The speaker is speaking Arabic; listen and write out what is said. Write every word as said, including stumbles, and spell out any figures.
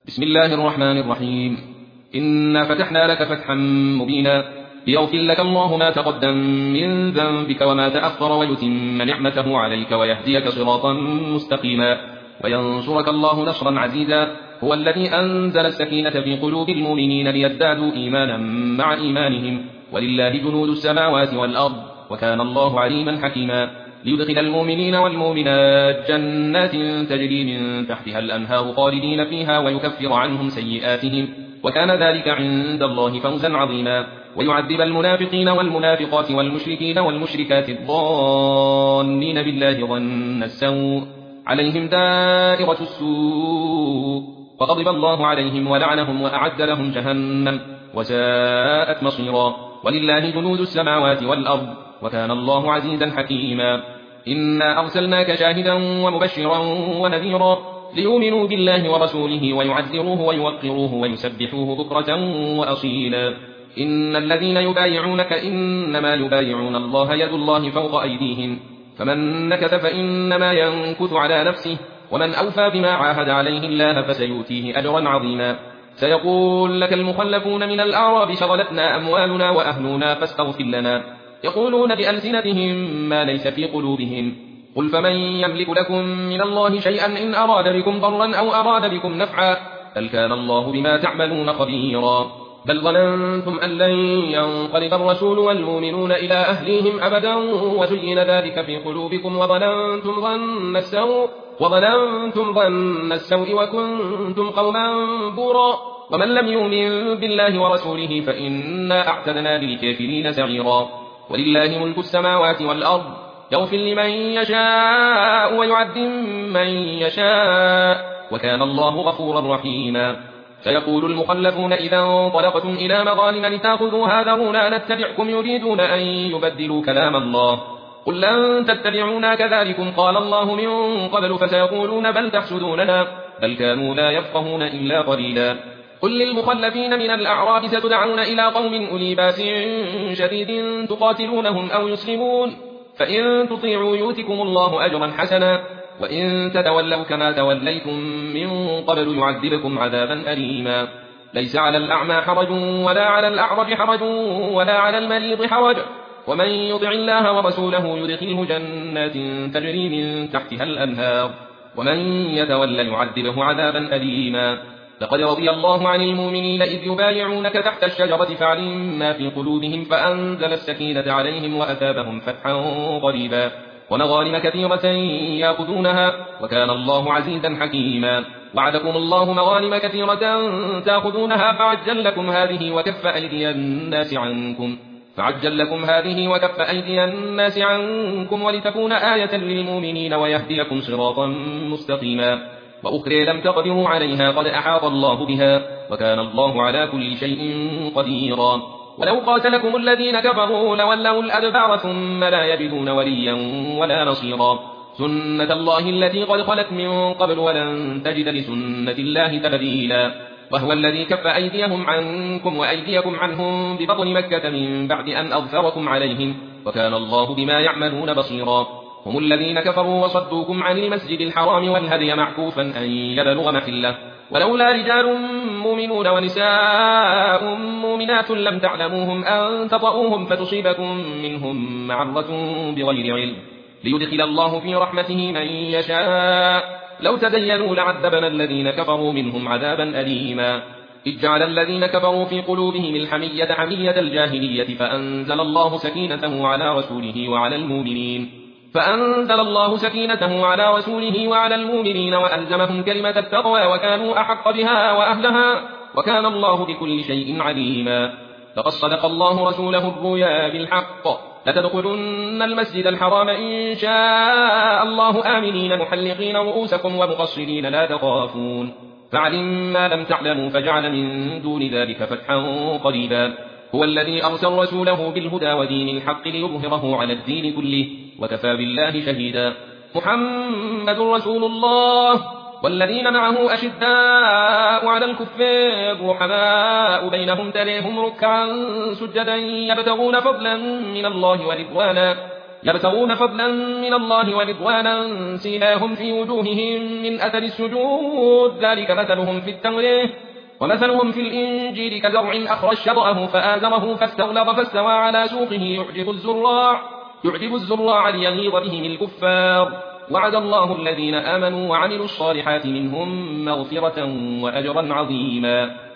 بسم الله الرحمن الرحيم. إنا فتحنا لك فتحا مبينا ليغفر لك الله ما تقدم من ذنبك وما تأخر ويتم نعمته عليك ويهديك صراطا مستقيما وينصرك الله نصرا عزيزا. هو الذي أنزل السكينة في قلوب المؤمنين ليزدادوا إيمانا مع إيمانهم ولله جنود السماوات والأرض وكان الله عليما حكيما. ليدخل المؤمنين والمؤمنات جنات تجري من تحتها الأنهار خالدين فيها ويكفر عنهم سيئاتهم وكان ذلك عند الله فوزا عظيما. ويعذب المنافقين والمنافقات والمشركين والمشركات الظانين بالله ظن السوء عليهم دائرة السوء وغضب الله عليهم ولعنهم وأعد لهم جهنم وساءت مصيرا. ولله جنود السماوات والأرض وكان الله عزيزا حكيما. إنا أرسلناك شاهدا ومبشرا ونذيرا ليؤمنوا بالله ورسوله ويعزروه ويوقروه ويسبحوه بكرة وأصيلا. إن الذين يبايعونك إنما يبايعون الله يد الله فوق أيديهم فمن نكث فإنما ينكث على نفسه ومن أوفى بما عاهد عليه الله فسيؤتيه أجرا عظيما. سيقول لك المخلفون من الأعراب شغلتنا أموالنا وأهلنا فاستغفر لنا يقولون بألسنتهم ما ليس في قلوبهم قل فمن يملك لكم من الله شيئا إن أراد بكم ضرا أو أراد بكم نفعا بل كان الله بما تعملون خبيرا. بل ظننتم أن لن ينقلب الرسول والمؤمنون إلى أهليهم أبدا وزين ذلك في قلوبكم وظننتم ظن السوء وظننتم ظن السوء وكنتم قوما بورا. ومن لم يؤمن بالله ورسوله فإنا أعتدنا للكافرين سعيرا. ولله ملك السماوات والأرض يغفر لمن يشاء ويعذب من يشاء وكان الله غفورا رحيما. سيقول المخلفون إذا انطلقتم إلى مغانم لتأخذوها ذرونا نتبعكم يريدون أن يبدلوا كلام الله قل لن تتبعونا كذلكم قال الله من قبل فسيقولون بل تحسدوننا بل كانوا لا يفقهون إلا قليلا. قل للمخلفين من الأعراب ستدعون إلى قوم أولي باس شديد تقاتلونهم أو يسلمون فإن تطيعوا يؤتكم الله أجرا حسنا وإن تتولوا كما توليتم من قبل يعذبكم عذابا أليما. ليس على الأعمى حرج ولا على الأعرج حرج ولا على المريض حرج ومن يطع الله ورسوله يدخله جنات تجري من تحتها الأنهار ومن يتولى يعذبه عذابا أليما. لقد رضي الله عن المؤمنين إذ يبايعونك تحت الشجرة فعلم ما في قلوبهم فأنزل السكينة عليهم وأثابهم فتحا قريبا ومغانم كثيرة يأخذونها وكان الله عزيزا حكيما. وعدكم الله مغانم كثيرة تأخذونها فعجل لكم هذه وكف أيدي الناس عنكم فعجل لكم هذه وكف أيدي الناس عنكم ولتكون آية للمؤمنين ويهديكم صراطا مستقيما. وأخرى لم تقدروا عليها قد أحاط الله بها وكان الله على كل شيء قديرا. ولو قاتلكم الذين كفروا لولوا الأدبار ثم لا يجدون وليا ولا نصيرا. سنة الله التي قد خلت من قبل ولن تجد لسنة الله تبديلا. وهو الذي كف أيديهم عنكم وأيديكم عنهم ببطن مكة من بعد أن أظفركم عليهم وكان الله بما يعملون بصيرا. هم الذين كفروا وصدوكم عن المسجد الحرام والهدي معكوفا أن يبلغ محله ولولا رجال مؤمنون ونساء مؤمنات لم تعلموهم أن تطؤوهم فتصيبكم منهم معرة بغير علم ليدخل الله في رحمته من يشاء لو تدينوا لعذبنا الذين كفروا منهم عذابا أليما. إذ جعل الذين كفروا في قلوبهم الحمية حمية الجاهلية فأنزل الله سكينته على رسوله وعلى المؤمنين فأنزل الله سكينته على رسوله وعلى المؤمنين وألزمهم كلمة التقوى وكانوا أحق بها وأهلها وكان الله بكل شيء عليما. لقد صدق الله رسوله الرؤيا بالحق لتدخلن المسجد الحرام إن شاء الله آمنين محلقين رؤوسكم ومقصرين لا تخافون فعلم ما لم تعلموا فجعل من دون ذلك فتحا قريبا. هو الذي أرسل رسوله بالهدى ودين الحق ليظهره على الدين كله وكفى بالله شهيدا. محمد رسول الله والذين معه أشداء على الكفار رحماء بينهم تريهم ركعا سجدا يبتغون فضلا من الله ورضوانا يبتغون فضلا من الله ورضوانا سيماهم في وجوههم من أثر السجود ذلك مثلهم في التوراة ومثلهم في الإنجيل كزرع أخرج شطأه فآزره فاستغلظ فاستوى على سوقه يعجب الزراع يعجب الزراع ليغيظ بهم الكفار وعد الله الذين آمنوا وعملوا الصالحات منهم مغفرة وأجرا عظيما.